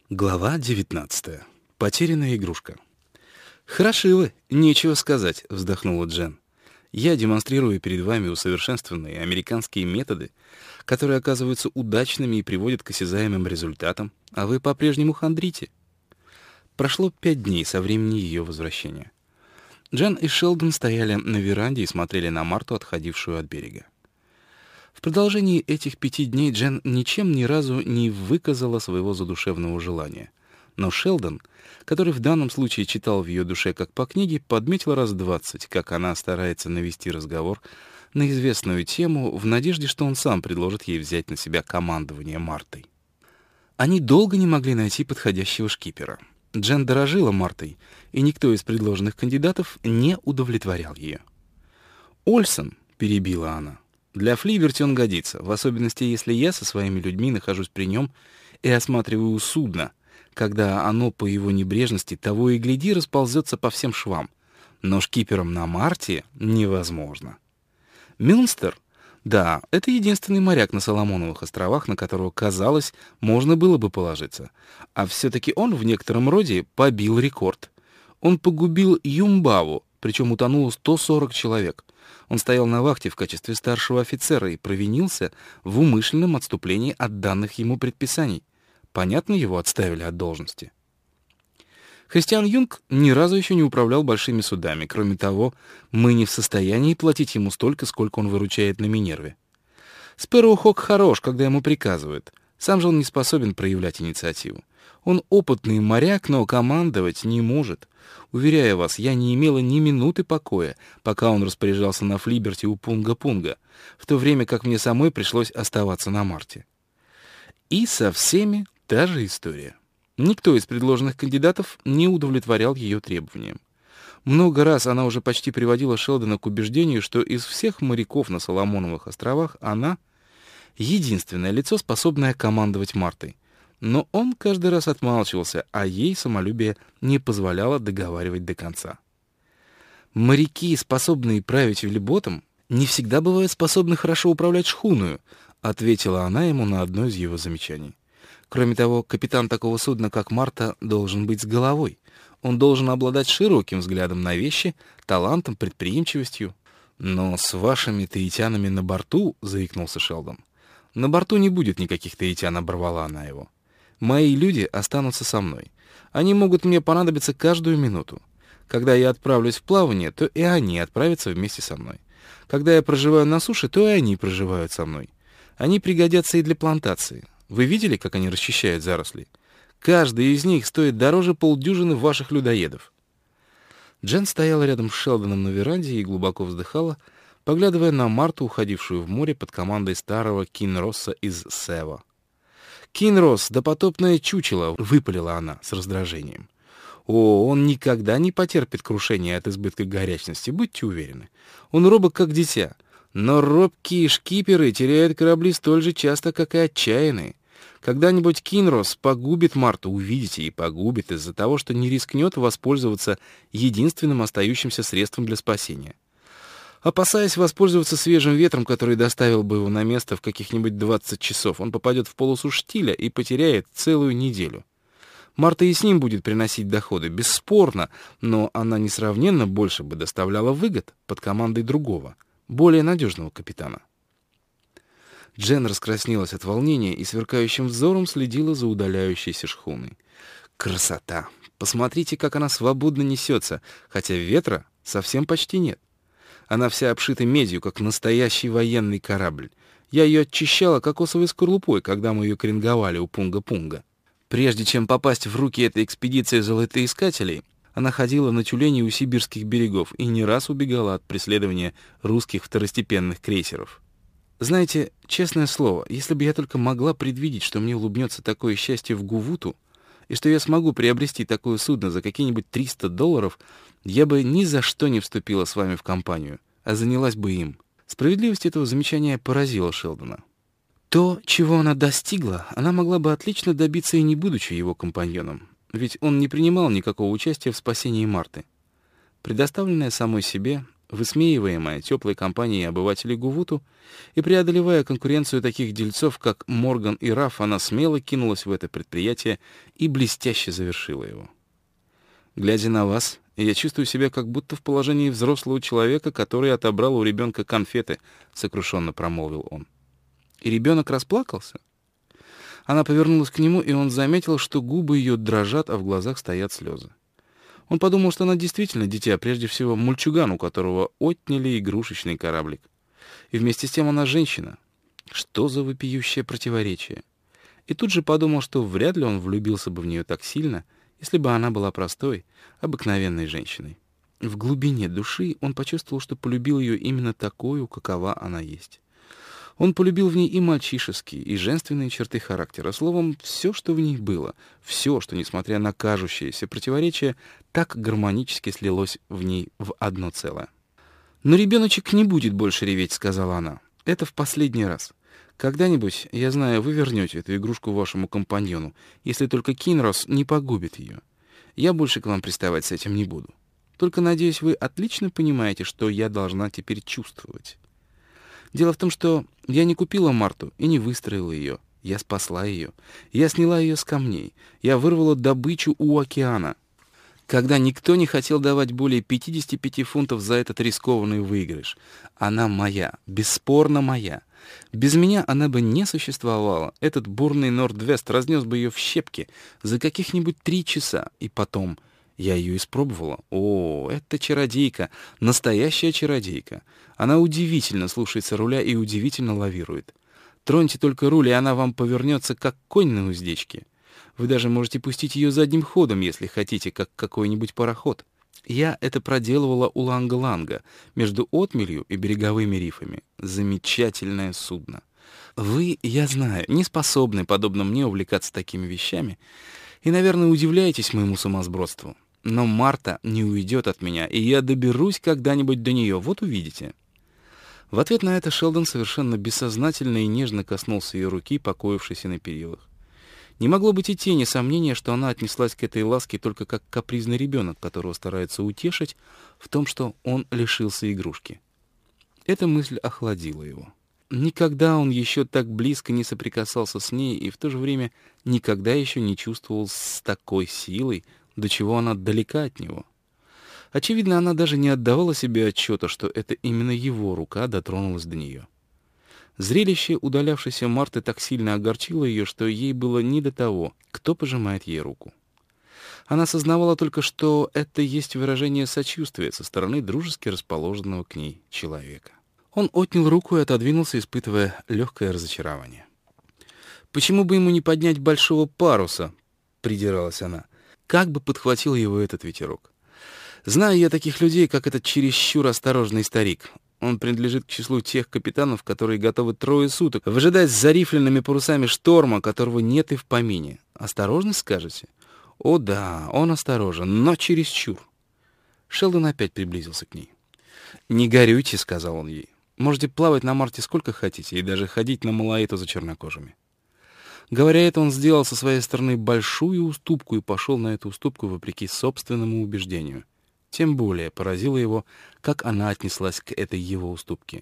Глава 19. Потерянная игрушка. «Хороши вы, нечего сказать», — вздохнула Джен. «Я демонстрирую перед вами усовершенствованные американские методы, которые оказываются удачными и приводят к осязаемым результатам, а вы по-прежнему хандрите». Прошло 5 дней со времени ее возвращения. Джен и Шелдон стояли на веранде и смотрели на Марту, отходившую от берега. В продолжении этих 5 дней Джен ничем ни разу не выказала своего задушевного желания. Но Шелдон, который в данном случае читал в ее душе как по книге, подметил раз 20, как она старается навести разговор на известную тему в надежде, что он сам предложит ей взять на себя командование Мартой. Они долго не могли найти подходящего шкипера. Джен дорожила Мартой, и никто из предложенных кандидатов не удовлетворял ее. «Ольсон», — перебила она, — «для Флиберти он годится, в особенности, если я со своими людьми нахожусь при нем и осматриваю судно, когда оно по его небрежности того и гляди расползется по всем швам. Но шкипером на Марте невозможно». Мюнстер? Да, это единственный моряк на Соломоновых островах, на которого, казалось, можно было бы положиться. А все-таки он в некотором роде побил рекорд. Он погубил Юмбаву, причем утонуло 140 человек. Он стоял на вахте в качестве старшего офицера и провинился в умышленном отступлении от данных ему предписаний. Понятно, его отставили от должности. Христиан Юнг ни разу еще не управлял большими судами. Кроме того, мы не в состоянии платить ему столько, сколько он выручает на Минерве. Спэроу Хок хорош, когда ему приказывают. Сам же он не способен проявлять инициативу. Он опытный моряк, но командовать не может. Уверяю вас, я не имела ни минуты покоя, пока он распоряжался на Флиберти у Пунга-Пунга, в то время как мне самой пришлось оставаться на Марте. И со всеми та же история. Никто из предложенных кандидатов не удовлетворял ее требованиям. Много раз она уже почти приводила Шелдона к убеждению, что из всех моряков на Соломоновых островах она — единственное лицо, способное командовать Мартой. Но он каждый раз отмалчивался, а ей самолюбие не позволяло договаривать до конца. «Моряки, способные править велиботом, не всегда бывают способны хорошо управлять шхуною», — ответила она ему на одно из его замечаний. Кроме того, капитан такого судна, как Марта, должен быть с головой. Он должен обладать широким взглядом на вещи, талантом, предприимчивостью. «Но с вашими таитянами на борту», — заикнулся Шелдон. «На борту не будет никаких таитян», — оборвала она его. «Мои люди останутся со мной. Они могут мне понадобиться каждую минуту. Когда я отправлюсь в плавание, то и они отправятся вместе со мной. Когда я проживаю на суше, то и они проживают со мной. Они пригодятся и для плантации. Вы видели, как они расчищают заросли? Каждый из них стоит дороже полдюжины ваших людоедов». Джен стояла рядом с Шелдоном на веранде и глубоко вздыхала, поглядывая на Марту, уходившую в море под командой старого Кинросса из Сева. «Кинросс, допотопное чучело!» — выпалила она с раздражением. «О, он никогда не потерпит крушения от избытка горячности, будьте уверены. Он робок, как дитя. Но робкие шкиперы теряют корабли столь же часто, как и отчаянные. Когда-нибудь Кинросс погубит Марту, увидите, и погубит из-за того, что не рискнет воспользоваться единственным остающимся средством для спасения. Опасаясь воспользоваться свежим ветром, который доставил бы его на место в каких-нибудь 20 часов, он попадет в полосу штиля и потеряет целую неделю. Марта и с ним будет приносить доходы, бесспорно, но она несравненно больше бы доставляла выгод под командой другого, более надежного капитана». Джен раскраснелась от волнения и сверкающим взором следила за удаляющейся шхуной. «Красота! Посмотрите, как она свободно несется, хотя ветра совсем почти нет. Она вся обшита медью, как настоящий военный корабль. Я ее очищала кокосовой скорлупой, когда мы ее кренговали у Пунга-Пунга. Прежде чем попасть в руки этой экспедиции золотоискателей, она ходила на тюленей у сибирских берегов и не раз убегала от преследования русских второстепенных крейсеров. Знаете, честное слово, если бы я только могла предвидеть, что мне улыбнется такое счастье в Гувуту, и что я смогу приобрести такое судно за какие-нибудь $300, я бы ни за что не вступила с вами в компанию, а занялась бы им». Справедливость этого замечания поразила Шелдона. То, чего она достигла, она могла бы отлично добиться и не будучи его компаньоном, ведь он не принимал никакого участия в спасении Марты. Предоставленная самой себе, Высмеиваемая теплой компанией обывателей Гувуту и преодолевая конкуренцию таких дельцов, как Морган и Раф, она смело кинулась в это предприятие и блестяще завершила его. «Глядя на вас, я чувствую себя как будто в положении взрослого человека, который отобрал у ребенка конфеты», — сокрушенно промолвил он. «И ребенок расплакался?» Она повернулась к нему, и он заметил, что губы ее дрожат, а в глазах стоят слезы. Он подумал, что она действительно дитя, прежде всего мальчуган, у которого отняли игрушечный кораблик. И вместе с тем она женщина. Что за вопиющее противоречие? И тут же подумал, что вряд ли он влюбился бы в нее так сильно, если бы она была простой, обыкновенной женщиной. В глубине души он почувствовал, что полюбил ее именно такую, какова она есть. Он полюбил в ней и мальчишеские, и женственные черты характера. Словом, все, что в ней было, все, что, несмотря на кажущееся противоречие, так гармонически слилось в ней в одно целое. «Но ребеночек не будет больше реветь», — сказала она. «Это в последний раз. Когда-нибудь, я знаю, вы вернете эту игрушку вашему компаньону, если только Кинрос не погубит ее. Я больше к вам приставать с этим не буду. Только, надеюсь, вы отлично понимаете, что я должна теперь чувствовать. Дело в том, что я не купила Марту и не выстроила ее. Я спасла ее. Я сняла ее с камней. Я вырвала добычу у океана, когда никто не хотел давать более 55 фунтов за этот рискованный выигрыш. Она моя, бесспорно моя. Без меня она бы не существовала. Этот бурный Норд-Вест разнес бы ее в щепки за каких-нибудь 3 часа. И потом... Я ее испробовала. О, это чародейка, настоящая чародейка. Она удивительно слушается руля и удивительно лавирует. Троньте только руль, и она вам повернется, как конь на уздечке. Вы даже можете пустить ее задним ходом, если хотите, как какой-нибудь пароход. Я это проделывала у Ланга-Ланга, между отмелью и береговыми рифами. Замечательное судно. Вы, я знаю, не способны, подобно мне, увлекаться такими вещами, и, наверное, удивляетесь моему сумасбродству. Но Марта не уйдет от меня, и я доберусь когда-нибудь до нее, вот увидите». В ответ на это Шелдон совершенно бессознательно и нежно коснулся ее руки, покоившейся на перилах. Не могло быть и тени сомнения, что она отнеслась к этой ласке только как капризный ребенок, которого старается утешить в том, что он лишился игрушки. Эта мысль охладила его. Никогда он еще так близко не соприкасался с ней и в то же время никогда еще не чувствовал с такой силой, до чего она далека от него. Очевидно, она даже не отдавала себе отчета, что это именно его рука дотронулась до нее. Зрелище удалявшейся Марты так сильно огорчило ее, что ей было не до того, кто пожимает ей руку. Она сознавала только, что это есть выражение сочувствия со стороны дружески расположенного к ней человека. Он отнял руку и отодвинулся, испытывая легкое разочарование. «Почему бы ему не поднять большого паруса?» — придиралась она. «Как бы подхватил его этот ветерок? Знаю я таких людей, как этот чересчур осторожный старик. Он принадлежит к числу тех капитанов, которые готовы 3 суток выжидать с зарифленными парусами шторма, которого нет и в помине. Осторожность, скажете? О да, он осторожен, но чересчур». Шелдон опять приблизился к ней. «Не горюйте», — сказал он ей. «Можете плавать на Марте сколько хотите и даже ходить на Малаиту за чернокожими». Говоря это, он сделал со своей стороны большую уступку и пошел на эту уступку вопреки собственному убеждению. Тем более поразило его, как она отнеслась к этой его уступке.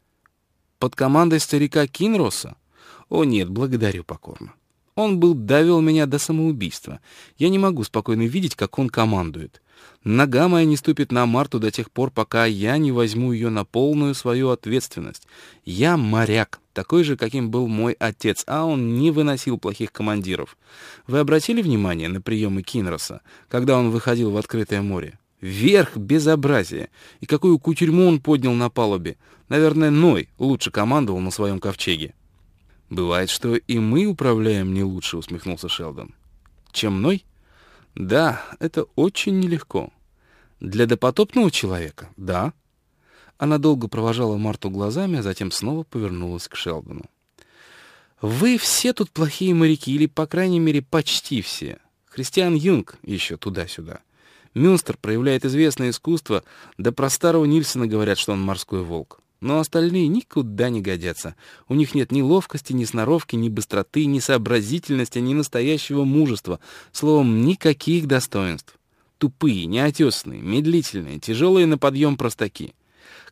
«Под командой старика Кинроса? О нет, благодарю покорно. Он довел меня до самоубийства. Я не могу спокойно видеть, как он командует. Нога моя не ступит на Марту до тех пор, пока я не возьму ее на полную свою ответственность. Я моряк, такой же, каким был мой отец, а он не выносил плохих командиров. Вы обратили внимание на приемы Кинроса, когда он выходил в открытое море? Верх безобразия! И какую кутерьму он поднял на палубе! Наверное, Ной лучше командовал на своем ковчеге». «Бывает, что и мы управляем не лучше», — усмехнулся Шелдон. «Чем Ной? Да, это очень нелегко. Для допотопного человека? Да». Она долго провожала Марту глазами, а затем снова повернулась к Шелдону. «Вы все тут плохие моряки, или, по крайней мере, почти все. Христиан Юнг еще туда-сюда. Мюнстер проявляет известное искусство, да про старого Нильсона говорят, что он морской волк. Но остальные никуда не годятся. У них нет ни ловкости, ни сноровки, ни быстроты, ни сообразительности, ни настоящего мужества. Словом, никаких достоинств. Тупые, неотесанные, медлительные, тяжелые на подъем простаки.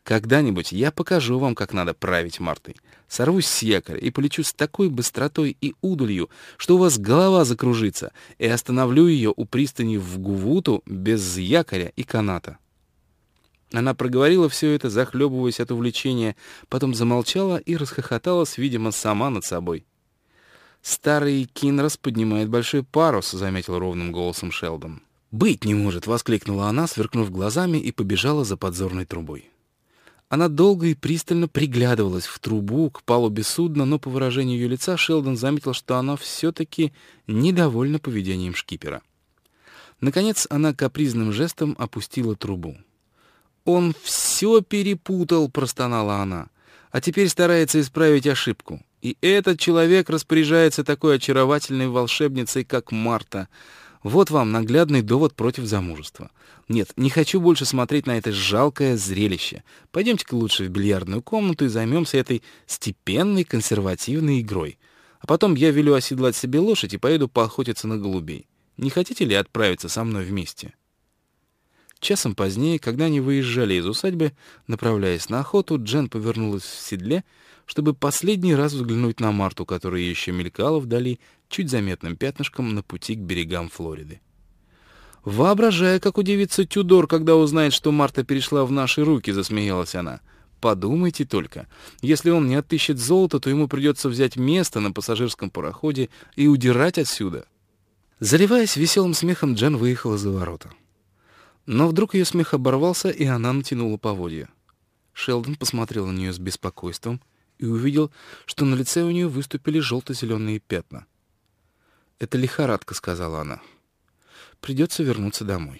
Когда-нибудь я покажу вам, как надо править Мартой. Сорвусь с якоря и полечу с такой быстротой и удалью, что у вас голова закружится, и остановлю ее у пристани в Гувуту без якоря и каната». Она проговорила все это, захлебываясь от увлечения, потом замолчала и расхохоталась, видимо, сама над собой. «Старый Кинрос поднимает большой парус», — заметил ровным голосом Шелдон. «Быть не может!» — воскликнула она, сверкнув глазами, и побежала за подзорной трубой. Она долго и пристально приглядывалась в трубу к палубе судна, но по выражению ее лица Шелдон заметил, что она все-таки недовольна поведением шкипера. Наконец она капризным жестом опустила трубу. «Он все перепутал», — простонала она, «а теперь старается исправить ошибку. И этот человек распоряжается такой очаровательной волшебницей, как Марта. Вот вам наглядный довод против замужества. Нет, не хочу больше смотреть на это жалкое зрелище. Пойдемте-ка лучше в бильярдную комнату и займемся этой степенной консервативной игрой. А потом я велю оседлать себе лошадь и поеду поохотиться на голубей. Не хотите ли отправиться со мной вместе?» Часом позднее, когда они выезжали из усадьбы, направляясь на охоту, Джен повернулась в седле, чтобы последний раз взглянуть на Марту, которая еще мелькала вдали чуть заметным пятнышком на пути к берегам Флориды. «Воображая, как удивится Тюдор, когда узнает, что Марта перешла в наши руки», — засмеялась она. «Подумайте только, если он не отыщет золото, то ему придется взять место на пассажирском пароходе и удирать отсюда». Заливаясь веселым смехом, Джен выехала за ворота. Но вдруг ее смех оборвался, и она натянула поводья. Шелдон посмотрел на нее с беспокойством и увидел, что на лице у нее выступили желто-зеленые пятна. «Это лихорадка», — сказала она. «Придется вернуться домой».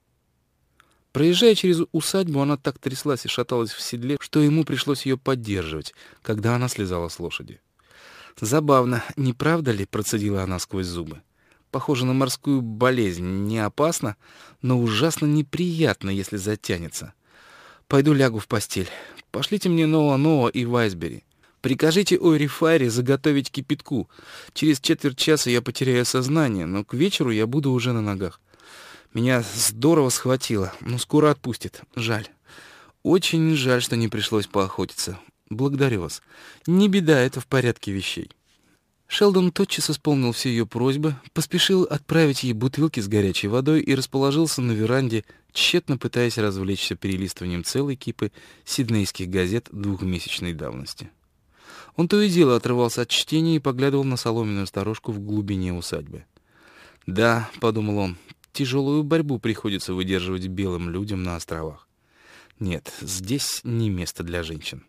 Проезжая через усадьбу, она так тряслась и шаталась в седле, что ему пришлось ее поддерживать, когда она слезала с лошади. «Забавно, не правда ли?» — процедила она сквозь зубы. «Похоже на морскую болезнь. Не опасно, но ужасно неприятно, если затянется. Пойду лягу в постель. Пошлите мне Ноа-Ноа и Вайсбери. Прикажите Ойри Файре заготовить кипятку. Через четверть часа я потеряю сознание, но к вечеру я буду уже на ногах. Меня здорово схватило, но скоро отпустит. Жаль. Очень жаль, что не пришлось поохотиться. Благодарю вас. Не беда, это в порядке вещей». Шелдон тотчас исполнил все ее просьбы, поспешил отправить ей бутылки с горячей водой и расположился на веранде, тщетно пытаясь развлечься перелистыванием целой кипы сиднейских газет двухмесячной давности. Он то и дело отрывался от чтения и поглядывал на соломенную сторожку в глубине усадьбы. «Да», — подумал он, — «тяжелую борьбу приходится выдерживать белым людям на островах. Нет, здесь не место для женщин».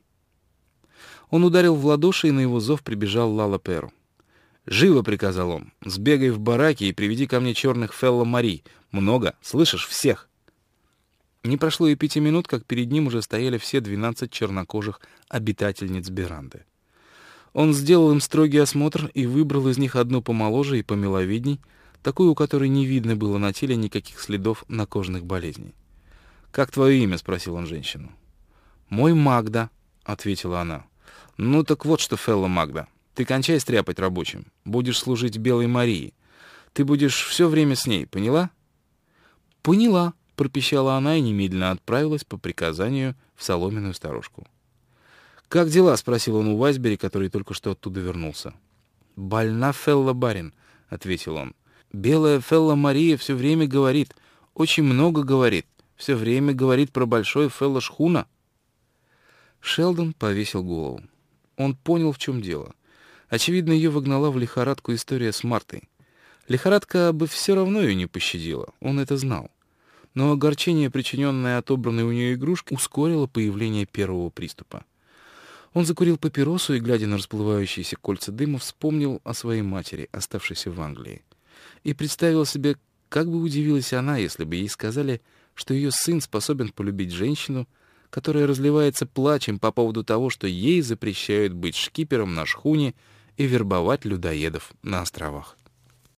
Он ударил в ладоши, и на его зов прибежал Лала Перу. «Живо!» — приказал он. «Сбегай в бараки и приведи ко мне черных Фелла Мари. Много, слышишь, всех!» Не прошло и 5 минут, как перед ним уже стояли все 12 чернокожих обитательниц Беранды. Он сделал им строгий осмотр и выбрал из них одну помоложе и помиловидней, такую, у которой не видно было на теле никаких следов накожных болезней. «Как твое имя?» — спросил он женщину. «Мой Магда», — ответила она. «Ну так вот что, Фелла Магда. Ты кончай стряпать рабочим. Будешь служить Белой Марии. Ты будешь все время с ней, поняла?» «Поняла», — пропищала она и немедленно отправилась по приказанию в соломенную сторожку. «Как дела?» — спросил он у Вайсбери, который только что оттуда вернулся. «Больна Фелла барин», — ответил он. «Белая Фелла Мария все время говорит, очень много говорит, все время говорит про большой Фелла Шхуна». Шелдон повесил голову. Он понял, в чем дело. Очевидно, ее вогнала в лихорадку история с Мартой. Лихорадка бы все равно ее не пощадила, он это знал. Но огорчение, причиненное отобранной у нее игрушкой, ускорило появление первого приступа. Он закурил папиросу и, глядя на расплывающиеся кольца дыма, вспомнил о своей матери, оставшейся в Англии. И представил себе, как бы удивилась она, если бы ей сказали, что ее сын способен полюбить женщину, которая разливается плачем по поводу того, что ей запрещают быть шкипером на шхуне и вербовать людоедов на островах.